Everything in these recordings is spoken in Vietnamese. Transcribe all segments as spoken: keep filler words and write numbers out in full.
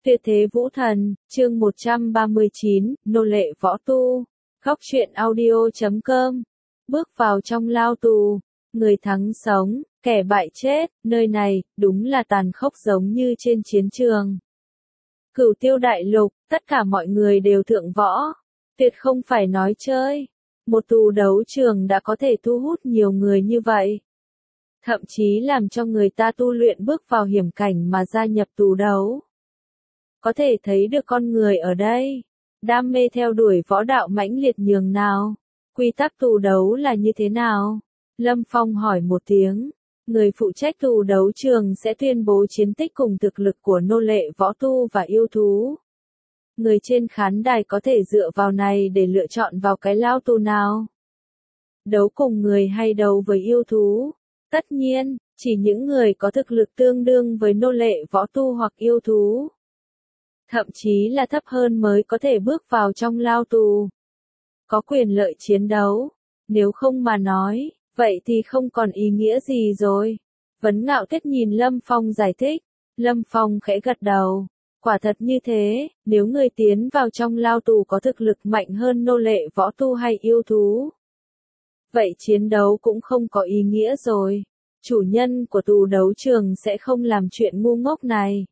Tuyệt thế vũ thần, chương một trăm ba mươi chín, nô lệ võ tu. Góc truyện audio chấm com. Bước vào trong lao tù, người thắng sống, kẻ bại chết, nơi này, đúng là tàn khốc giống như trên chiến trường. Cửu Tiêu đại lục, tất cả mọi người đều thượng võ. Tuyệt không phải nói chơi. Một tù đấu trường đã có thể thu hút nhiều người như vậy. Thậm chí làm cho người ta tu luyện bước vào hiểm cảnh mà gia nhập tù đấu. Có thể thấy được con người ở đây, đam mê theo đuổi võ đạo mãnh liệt nhường nào. Quy tắc tù đấu là như thế nào? Lâm Phong hỏi một tiếng. Người phụ trách tù đấu trường sẽ tuyên bố chiến tích cùng thực lực của nô lệ võ tu và yêu thú. Người trên khán đài có thể dựa vào này để lựa chọn vào cái lao tù nào. Đấu cùng người hay đấu với yêu thú? Tất nhiên, chỉ những người có thực lực tương đương với nô lệ võ tu hoặc yêu thú. Thậm chí là thấp hơn mới có thể bước vào trong lao tù. Có quyền lợi chiến đấu. Nếu không mà nói, vậy thì không còn ý nghĩa gì rồi. Vấn Ngạo Tuyết nhìn Lâm Phong giải thích. Lâm Phong khẽ gật đầu. Quả thật như thế, nếu người tiến vào trong lao tù có thực lực mạnh hơn nô lệ võ tu hay yêu thú. Vậy chiến đấu cũng không có ý nghĩa rồi. Chủ nhân của tù đấu trường sẽ không làm chuyện ngu ngốc này.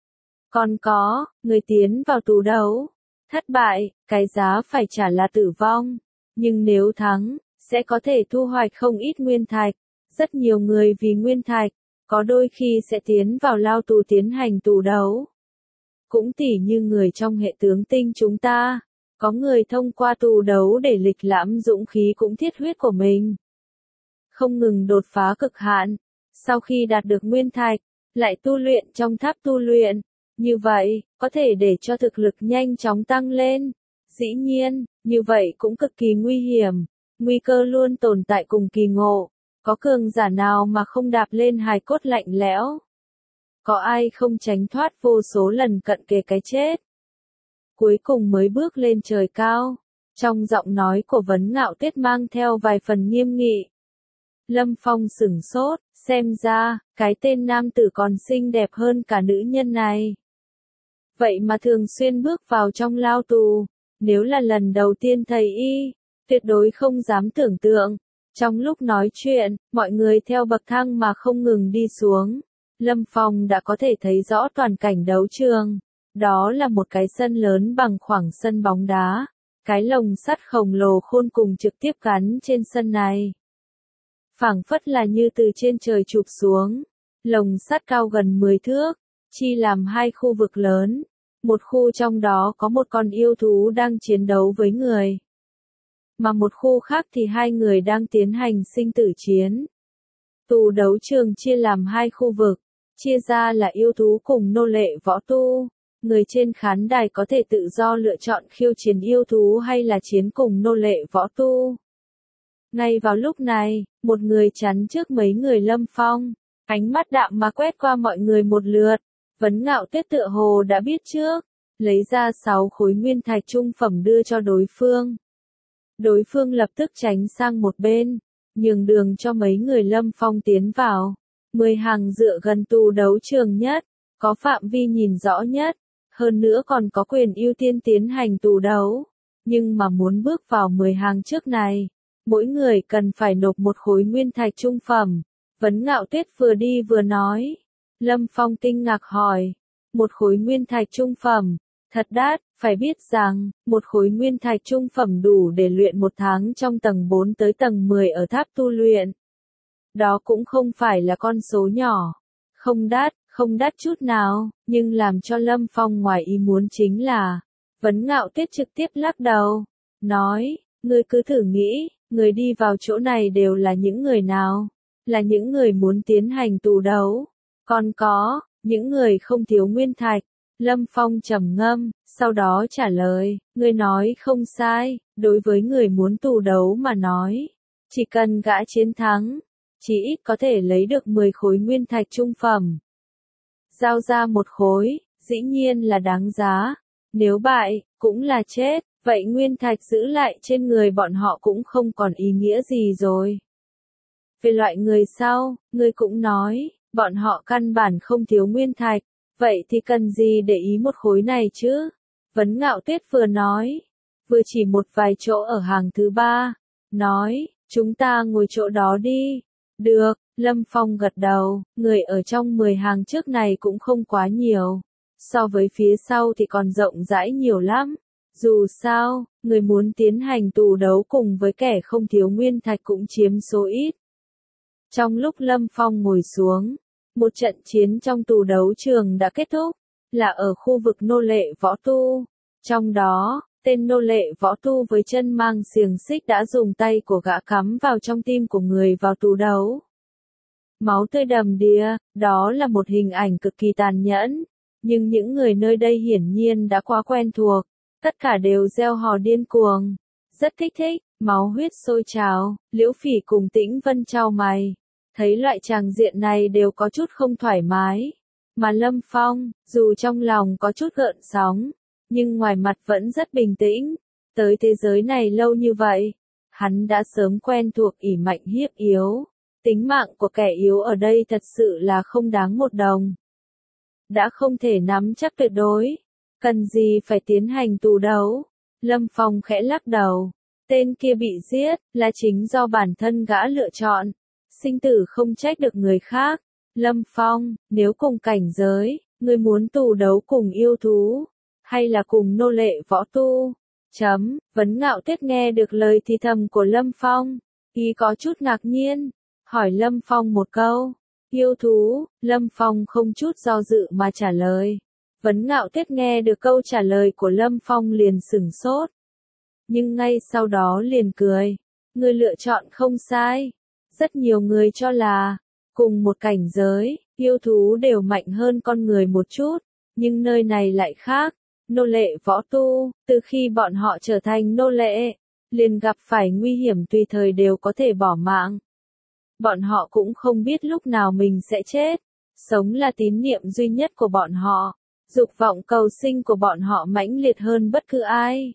Còn có, người tiến vào tù đấu, thất bại, cái giá phải trả là tử vong. Nhưng nếu thắng, sẽ có thể thu hoạch không ít nguyên thạch. Rất nhiều người vì nguyên thạch, có đôi khi sẽ tiến vào lao tù tiến hành tù đấu. Cũng tỉ như người trong hệ tướng tinh chúng ta, có người thông qua tù đấu để lịch lãm dũng khí cũng thiết huyết của mình. Không ngừng đột phá cực hạn, sau khi đạt được nguyên thạch, lại tu luyện trong tháp tu luyện. Như vậy, có thể để cho thực lực nhanh chóng tăng lên. Dĩ nhiên, như vậy cũng cực kỳ nguy hiểm. Nguy cơ luôn tồn tại cùng kỳ ngộ. Có cường giả nào mà không đạp lên hài cốt lạnh lẽo? Có ai không tránh thoát vô số lần cận kề cái chết? Cuối cùng mới bước lên trời cao. Trong giọng nói của Vấn Ngạo Tuyết mang theo vài phần nghiêm nghị. Lâm Phong sửng sốt, xem ra, cái tên nam tử còn xinh đẹp hơn cả nữ nhân này. Vậy mà thường xuyên bước vào trong lao tù, nếu là lần đầu tiên thấy y, tuyệt đối không dám tưởng tượng. Trong lúc nói chuyện, mọi người theo bậc thang mà không ngừng đi xuống. Lâm Phong đã có thể thấy rõ toàn cảnh đấu trường. Đó là một cái sân lớn bằng khoảng sân bóng đá. Cái lồng sắt khổng lồ khôn cùng trực tiếp gắn trên sân này. Phảng phất là như từ trên trời chụp xuống. Lồng sắt cao gần mười thước, chia làm hai khu vực lớn. Một khu trong đó có một con yêu thú đang chiến đấu với người. Mà một khu khác thì hai người đang tiến hành sinh tử chiến. Tù đấu trường chia làm hai khu vực, chia ra là yêu thú cùng nô lệ võ tu. Người trên khán đài có thể tự do lựa chọn khiêu chiến yêu thú hay là chiến cùng nô lệ võ tu. Ngay vào lúc này, một người chắn trước mấy người Lâm Phong, ánh mắt đạm mà quét qua mọi người một lượt. Vấn Ngạo Tuyết tựa hồ đã biết trước, lấy ra sáu khối nguyên thạch trung phẩm đưa cho đối phương. Đối phương lập tức tránh sang một bên, nhường đường cho mấy người Lâm Phong tiến vào. Mười hàng dựa gần tù đấu trường nhất, có phạm vi nhìn rõ nhất, hơn nữa còn có quyền ưu tiên tiến hành tù đấu. Nhưng mà muốn bước vào mười hàng trước này, mỗi người cần phải nộp một khối nguyên thạch trung phẩm. Vấn Ngạo Tuyết vừa đi vừa nói. Lâm Phong kinh ngạc hỏi, một khối nguyên thạch trung phẩm, thật đắt, phải biết rằng, một khối nguyên thạch trung phẩm đủ để luyện một tháng trong tầng bốn tới tầng mười ở tháp tu luyện. Đó cũng không phải là con số nhỏ, không đắt, không đắt chút nào, nhưng làm cho Lâm Phong ngoài ý muốn chính là, Vấn Ngạo Tuyết trực tiếp lắc đầu, nói, ngươi cứ thử nghĩ, người đi vào chỗ này đều là những người nào, là những người muốn tiến hành tù đấu. Còn có, những người không thiếu nguyên thạch. Lâm Phong trầm ngâm, sau đó trả lời, ngươi nói không sai, đối với người muốn tù đấu mà nói. Chỉ cần gã chiến thắng, chỉ ít có thể lấy được mười khối nguyên thạch trung phẩm. Giao ra một khối, dĩ nhiên là đáng giá. Nếu bại, cũng là chết, vậy nguyên thạch giữ lại trên người bọn họ cũng không còn ý nghĩa gì rồi. Về loại người sau, ngươi cũng nói. Bọn họ căn bản không thiếu nguyên thạch, vậy thì cần gì để ý một khối này chứ? Vấn Ngạo Tuyết vừa nói, vừa chỉ một vài chỗ ở hàng thứ ba, nói, chúng ta ngồi chỗ đó đi. Được, Lâm Phong gật đầu, người ở trong mười hàng trước này cũng không quá nhiều. So với phía sau thì còn rộng rãi nhiều lắm. Dù sao, người muốn tiến hành tù đấu cùng với kẻ không thiếu nguyên thạch cũng chiếm số ít. Trong lúc Lâm Phong ngồi xuống, một trận chiến trong tù đấu trường đã kết thúc, là ở khu vực nô lệ võ tu. Trong đó, tên nô lệ võ tu với chân mang xiềng xích đã dùng tay của gã cắm vào trong tim của người vào tù đấu. Máu tươi đầm đìa, đó là một hình ảnh cực kỳ tàn nhẫn, nhưng những người nơi đây hiển nhiên đã quá quen thuộc, tất cả đều reo hò điên cuồng, rất kích thích, máu huyết sôi trào. Liễu Phỉ cùng Tĩnh Vân chau mày, thấy loại tràng diện này đều có chút không thoải mái, mà Lâm Phong, dù trong lòng có chút gợn sóng, nhưng ngoài mặt vẫn rất bình tĩnh. Tới thế giới này lâu như vậy, hắn đã sớm quen thuộc ỷ mạnh hiếp yếu. Tính mạng của kẻ yếu ở đây thật sự là không đáng một đồng. Đã không thể nắm chắc tuyệt đối, cần gì phải tiến hành tù đấu. Lâm Phong khẽ lắc đầu, tên kia bị giết, là chính do bản thân gã lựa chọn. Sinh tử không trách được người khác. Lâm Phong, nếu cùng cảnh giới, ngươi muốn tù đấu cùng yêu thú, hay là cùng nô lệ võ tu? Chấm, Vấn Ngạo Tuyết nghe được lời thì thầm của Lâm Phong, ý có chút ngạc nhiên, hỏi Lâm Phong một câu. Yêu thú, Lâm Phong không chút do dự mà trả lời. Vấn Ngạo Tuyết nghe được câu trả lời của Lâm Phong liền sửng sốt. Nhưng ngay sau đó liền cười. Người lựa chọn không sai. Rất nhiều người cho là, cùng một cảnh giới, yêu thú đều mạnh hơn con người một chút. Nhưng nơi này lại khác. Nô lệ võ tu, từ khi bọn họ trở thành nô lệ, liền gặp phải nguy hiểm tùy thời đều có thể bỏ mạng. Bọn họ cũng không biết lúc nào mình sẽ chết. Sống là tín niệm duy nhất của bọn họ. Dục vọng cầu sinh của bọn họ mãnh liệt hơn bất cứ ai.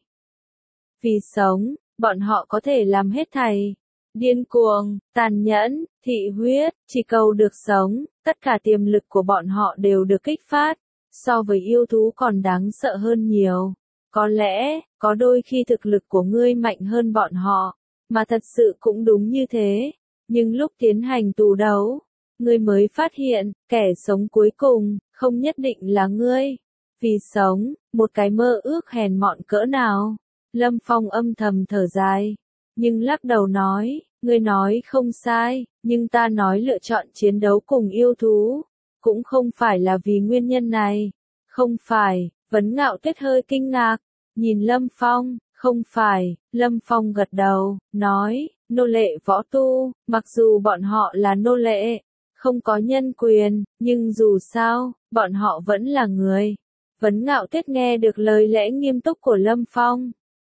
Vì sống, bọn họ có thể làm hết thảy. Điên cuồng, tàn nhẫn, thị huyết, chỉ cầu được sống, tất cả tiềm lực của bọn họ đều được kích phát. So với yêu thú còn đáng sợ hơn nhiều. Có lẽ, có đôi khi thực lực của ngươi mạnh hơn bọn họ, mà thật sự cũng đúng như thế. Nhưng lúc tiến hành tù đấu, ngươi mới phát hiện, kẻ sống cuối cùng, không nhất định là ngươi. Vì sống, một cái mơ ước hèn mọn cỡ nào. Lâm Phong âm thầm thở dài, nhưng lắc đầu nói, ngươi nói không sai, nhưng ta nói lựa chọn chiến đấu cùng yêu thú, cũng không phải là vì nguyên nhân này. Không phải, Vấn Ngạo Tuyết hơi kinh ngạc, nhìn Lâm Phong, không phải. Lâm Phong gật đầu, nói, nô lệ võ tu, mặc dù bọn họ là nô lệ, không có nhân quyền, nhưng dù sao, bọn họ vẫn là người. Vấn Ngạo Tuyết nghe được lời lẽ nghiêm túc của Lâm Phong,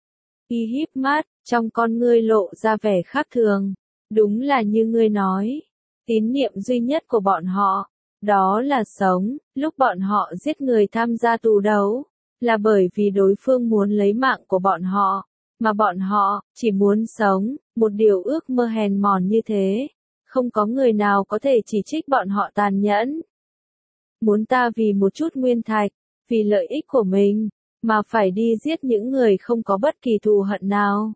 y híp mắt, trong con ngươi lộ ra vẻ khác thường. Đúng là như ngươi nói, tín niệm duy nhất của bọn họ, đó là sống. Lúc bọn họ giết người tham gia tù đấu, là bởi vì đối phương muốn lấy mạng của bọn họ, mà bọn họ chỉ muốn sống. Một điều ước mơ hèn mòn như thế, không có người nào có thể chỉ trích bọn họ tàn nhẫn. Muốn ta vì một chút nguyên thạch, vì lợi ích của mình, mà phải đi giết những người không có bất kỳ thù hận nào.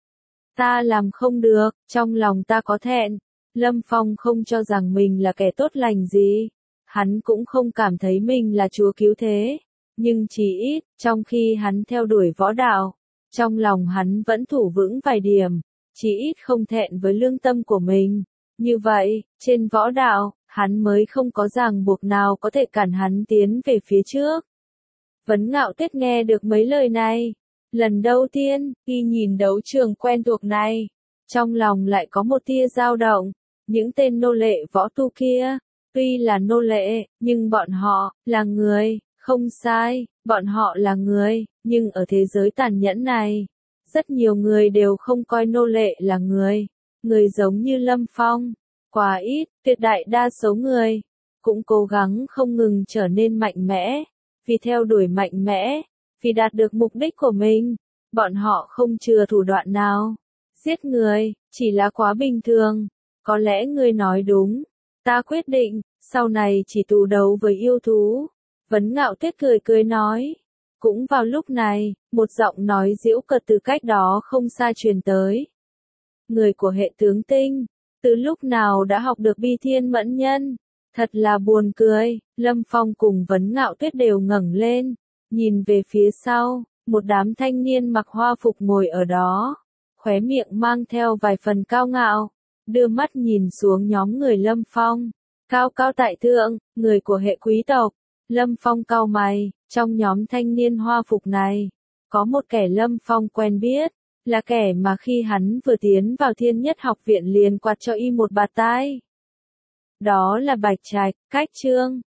Ta làm không được, trong lòng ta có thẹn. Lâm Phong không cho rằng mình là kẻ tốt lành gì. Hắn cũng không cảm thấy mình là chúa cứu thế. Nhưng chỉ ít, trong khi hắn theo đuổi võ đạo, trong lòng hắn vẫn thủ vững vài điểm. Chỉ ít không thẹn với lương tâm của mình. Như vậy, trên võ đạo, hắn mới không có ràng buộc nào có thể cản hắn tiến về phía trước. Vấn Ngạo Tuyết nghe được mấy lời này. Lần đầu tiên, khi nhìn đấu trường quen thuộc này, trong lòng lại có một tia dao động. Những tên nô lệ võ tu kia, tuy là nô lệ, nhưng bọn họ, là người. Không sai, bọn họ là người, nhưng ở thế giới tàn nhẫn này, rất nhiều người đều không coi nô lệ là người. Người giống như Lâm Phong, quá ít. Tuyệt đại đa số người, cũng cố gắng không ngừng trở nên mạnh mẽ, vì theo đuổi mạnh mẽ, vì đạt được mục đích của mình. Bọn họ không chừa thủ đoạn nào. Giết người, chỉ là quá bình thường. Có lẽ ngươi nói đúng. Ta quyết định, sau này chỉ tù đấu với yêu thú. Vấn Ngạo Tuyết cười cười nói. Cũng vào lúc này, một giọng nói giễu cợt từ cách đó không xa truyền tới. Người của hệ tướng tinh, từ lúc nào đã học được bi thiên mẫn nhân? Thật là buồn cười, Lâm Phong cùng Vấn Ngạo Tuyết đều ngẩng lên, nhìn về phía sau, một đám thanh niên mặc hoa phục ngồi ở đó, khóe miệng mang theo vài phần cao ngạo, đưa mắt nhìn xuống nhóm người Lâm Phong. Cao cao tại thượng, người của hệ quý tộc. Lâm Phong cau mày, trong nhóm thanh niên hoa phục này, có một kẻ Lâm Phong quen biết, là kẻ mà khi hắn vừa tiến vào Thiên Nhất học viện liền quạt cho y một bạt tai. Đó là Bạch Trạch, Cách Trương.